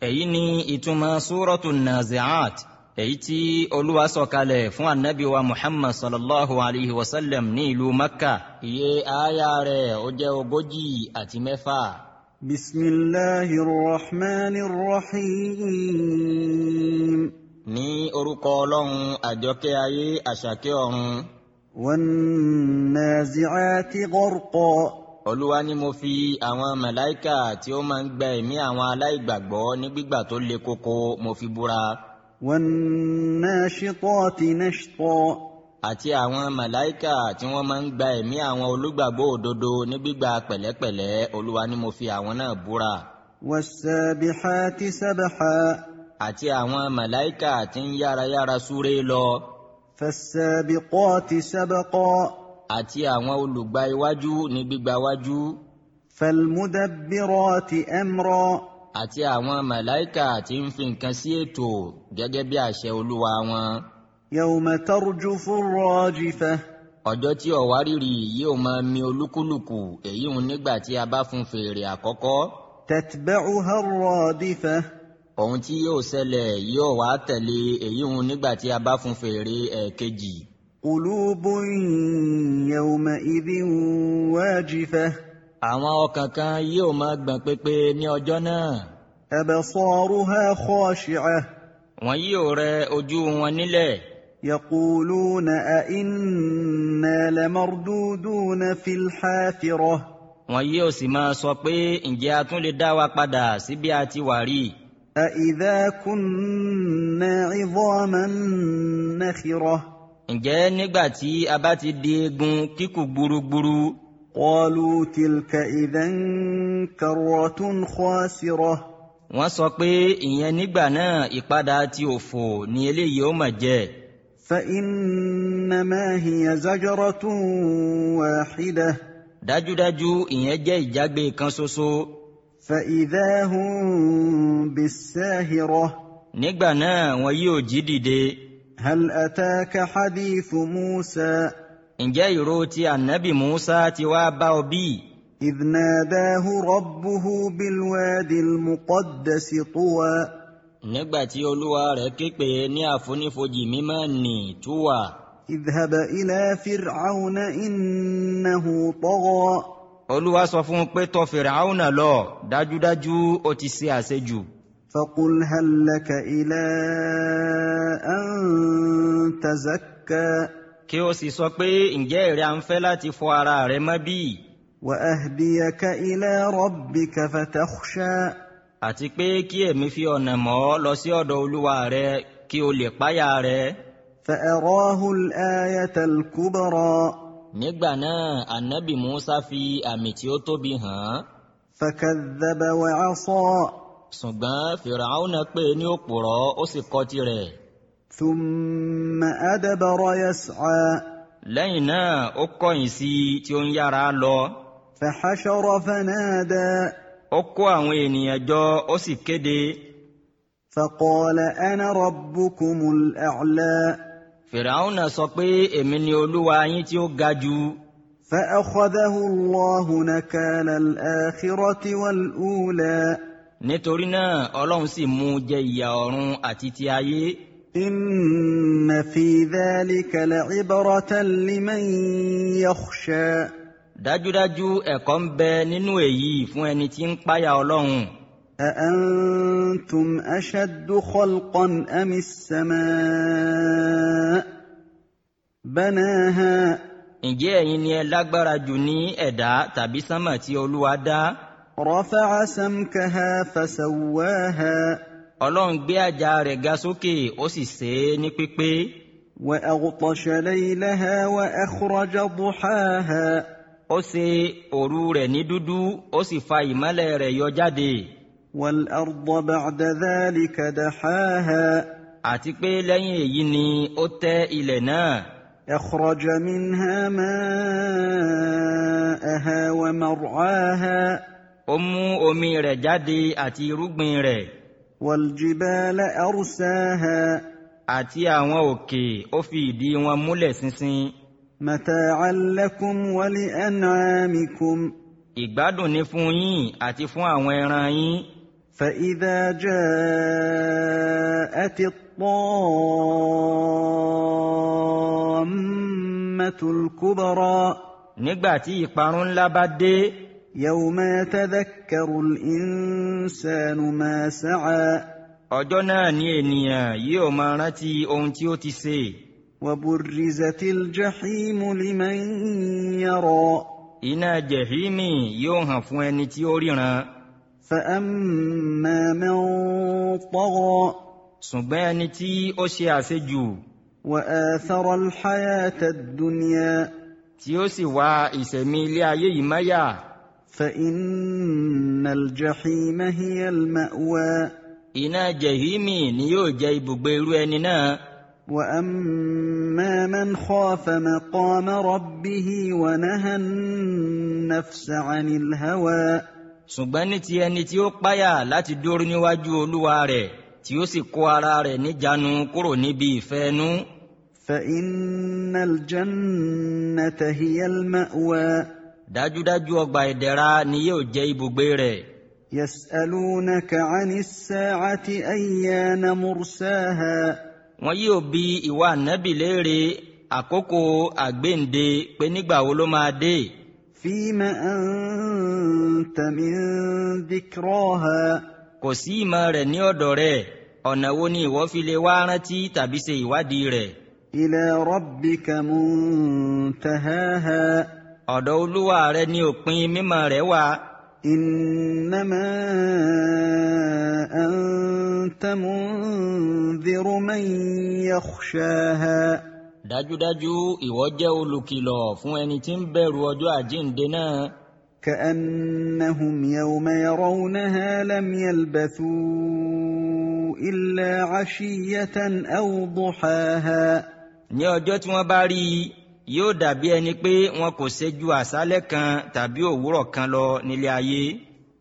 èyí ni ìtumọ̀ Suratul Nazi'at èyí tí Olúwa sọ̀kalẹ̀ fún Ànábì wa Muhammad sallallahu alayhi wa sallam ní ìlú Makkah. Iye àyá rẹ̀ ó jẹ́ 46. Bismillahir Rahmanir Rahim. Ní orúkọ Ọlọ́run àjọkẹ́ ayé àṣàkẹ́ ọ̀run. Wan nazi'ati gharqa. Olúwa ni mo fi àwọn màláíkà tí ó máa ń gba ẹ̀mí àwọn aláìgbàgbọ́ ní gbígbà tó le koko mo fi búra. Wan nashitati nashta. Àti àwọn màláíkà tí wọ́n máa ń gba ẹ̀mí àwọn olùgbàgbọ́ òdodo ní gbígbà pẹ̀lẹ́pẹ̀lẹ́, Olúwa ni mo fi àwọn náà búra. Was-sabihati sabha. Àti àwọn màláíkà tí ń yára súré lọ. Fas-sabiqati sabqa. Àti àwọn olùgbà iwájú ní gbígbà wájú. Fal-mudabbirati amra. Àti àwọn màláíkà tí ń fi nǹkan sí ètò gẹ́gẹ́ bí àṣẹ Olúwa wọn. Yawma tarjufu ar-rajifah. Ọjọ́ tí ọ̀wárìrì yóò máa mi olúkúlùkù, èyí ń nígbà tí a bá fún fèrè àkọ́kọ́. Tatba'uha ar-radifah. Ohun tí yóò ṣẹlẹ̀ yóò wá tẹ̀lé èyí ń nígbà tí a bá fún fèrè ẹ̀kejì. Qulubun yawma'idhin wajifah. Àwọn ọkàn kan yóò máa gbọ̀n pépé ní ọjọ́ náà. Absaruha khashi'ah. Wọ́n yóò rẹ ojú wọn nílẹ̀. Yaquluna a inna lamarduduna fil hafirah. Wọ́n yóò sì máa sọ pé ǹjẹ́ a tún lè dá wa padà sí bí a ti wà rí. A idha kunna 'idhaman nakhirah. Ǹjẹ́ nígbà tí a bá ti di eegun kíkù gburugburu. Qalu tilka idhan karratun khasirah. Wọ́n sọ pé ìyẹn nígbà náà ìpadà tí òfò ni eléyìí ó máa jẹ́. Fa innama hiya zajratun wahidah. Dájúdájú ìyẹn jẹ́ ìjágbe kan ṣoṣo. Fa idha hum bis-sahirah. Nígbà náà wọn yóò jí dìde. Hal ataka hadithu Musa. Ǹjẹ́ ìró ti Ànábì Musa ti wá bá ọ bí? إذ ناداه ربه بالوادي المقدس طوى. Nígbà tí Olúwa rẹ̀ ké pè é ní àfonífojì mímọ́ nì Túwà. اذهب إلى فرعون إنه طغى. Olúwa sọ fún un pé tọ̀ Fìràúnà lọ, dájúdájú ó ti ṣe àṣejù. فقل هل لك إلى أن تزكى. Kí o sì sọ pé ǹjẹ́ ìrẹ́ à ń fẹ́ láti fọ ara rẹ mọ́ bí? وأهديك إلى ربك فتخشى. Àti pé kí èmi fi ọ̀nà mọ́ ọ lọ sí ọ̀dọ̀ Olúwa rẹ kí o lè páyà rẹ̀. فأراه الآية الكبرى. Nígbà náà Ànábì Musa fi àmì tí ó tóbi hàn. فكذب وعصى. Ṣùgbọ́n Fìràúnà pè ní òpùrọ́ ó sì kọ̀ tirẹ̀. ثم أدبر يسعى. Lẹ́yìn náà ó kọ̀yìn sí tí ó ń yára lọ. فحشر فنادى. Ó kó àwọn ènìyàn jọ ó sì kéde. فقال أنا ربكم الأعلى. Fìràúnà sọ pé èmi ni Olúwa yín tí ó ga jù. فأخذه الله نكال الآخرة والأولى. Nítorí náà Ọlọ́run sì mú jẹ ìyà ọ̀run àti ti ayé. إن في ذلك لعبرة لمن يخشى. Dájúdájú ẹ̀kọ́ ń bẹ nínú èyí fún ẹni tí ń páyà Ọlọ́run. أأنتم أشد خلقا أم السماء بناها. Ǹjẹ́ ẹ̀yin ni ẹ lágbára jù ní ẹ̀dá tàbí sánmà tí Olúwa dá? رفع سمكها فسواها. Ọlọ́run gbé àjà rẹ̀ ga sókè ó sì ṣe é ní pípé. وأغطش ليلها وأخرج ضحاها. Ó ṣe òru rẹ̀ ní dúdú ó sì fa ìmọ́lẹ̀ rẹ̀ yọ jáde. والأرض بعد ذلك دحاها. Àti pé lẹ́yìn èyí ni ó tẹ́ ilẹ̀ náà. أخرج منها ماءها ومرعاها. Ó mú omi rẹ̀ jáde àti irúgbìn rẹ̀. والجبال أرساها. Àti àwọn òkè ó fi ìdí wọn múlẹ̀ ṣinṣin. متاعا لكم ولأنعامكم. Ìgbádùn ni fún yín àti fún àwọn ẹran yín. فإذا جاءت الطامة الكبرى nígbà tí ìparun ńlá bá dé يوم يتذكر الإنسان ما سعى ọjọ́ náà ni ènìyàn yóò máa rántí ohun tí ó ti ṣe. وبرزت الجحيم لمن يرى iná jẹ̀hímì yóò hàn fún ẹni tí ó ríran. فأما من طغى ṣùgbọ́n ẹni tí ó ṣe àṣejù وآثر الحياة الدنيا tí ó sì wá ìṣẹ̀mí ilé ayé yìí máyà فإن الجحيم هي المأوى iná jẹ̀hímì ni yóò jẹ́ ibùgbé irú ẹni náà. وأما من خاف مقام ربه ونهى النفس عن الهوى ṣùgbọ́n ní ti ẹni tí ó páyà láti dúró níwájú olúwa rẹ̀ tí ó sì kó ara rẹ̀ níjànú kúrò níbi ìfẹ́ inú. فإن الجنة هي المأوى dájúdájú ọgbà ìdẹ̀ra ni yóò jẹ́ ibùgbé rẹ̀. يسألونك عن الساعة أيان مرساها wọ́n yóò bi ìwà ànábì léèrè àkókò àgbéǹde pé nígbà wo ló máa dé. فيما أنت من ذكراها kò sí ìmọ̀ rẹ̀ ní ọ̀dọ̀ rẹ̀, ọ̀nà wo ni ìwọ fi lè wá rántí tàbí ṣe ìwádìí rẹ̀. إلى ربك منتهاها ọ̀dọ̀ olúwa rẹ̀ ni òpin mímọ̀ rẹ̀ wà. إنما أنت منذر من يخشاها dájúdájú ìwọ jẹ́ olùkìlọ̀ fún ẹni tí ń bẹ̀rù ọjọ́ àjíǹde náà. كأنهم يوم يرونها لم يلبثوا إلا عشية أو ضحاها ní ọjọ́ tí wọ́n bá rí i yóò dàbí ẹni pé wọn kò ṣe ju àṣálẹ́ kan tàbí òwúrọ̀ kan lọ nílé ayé.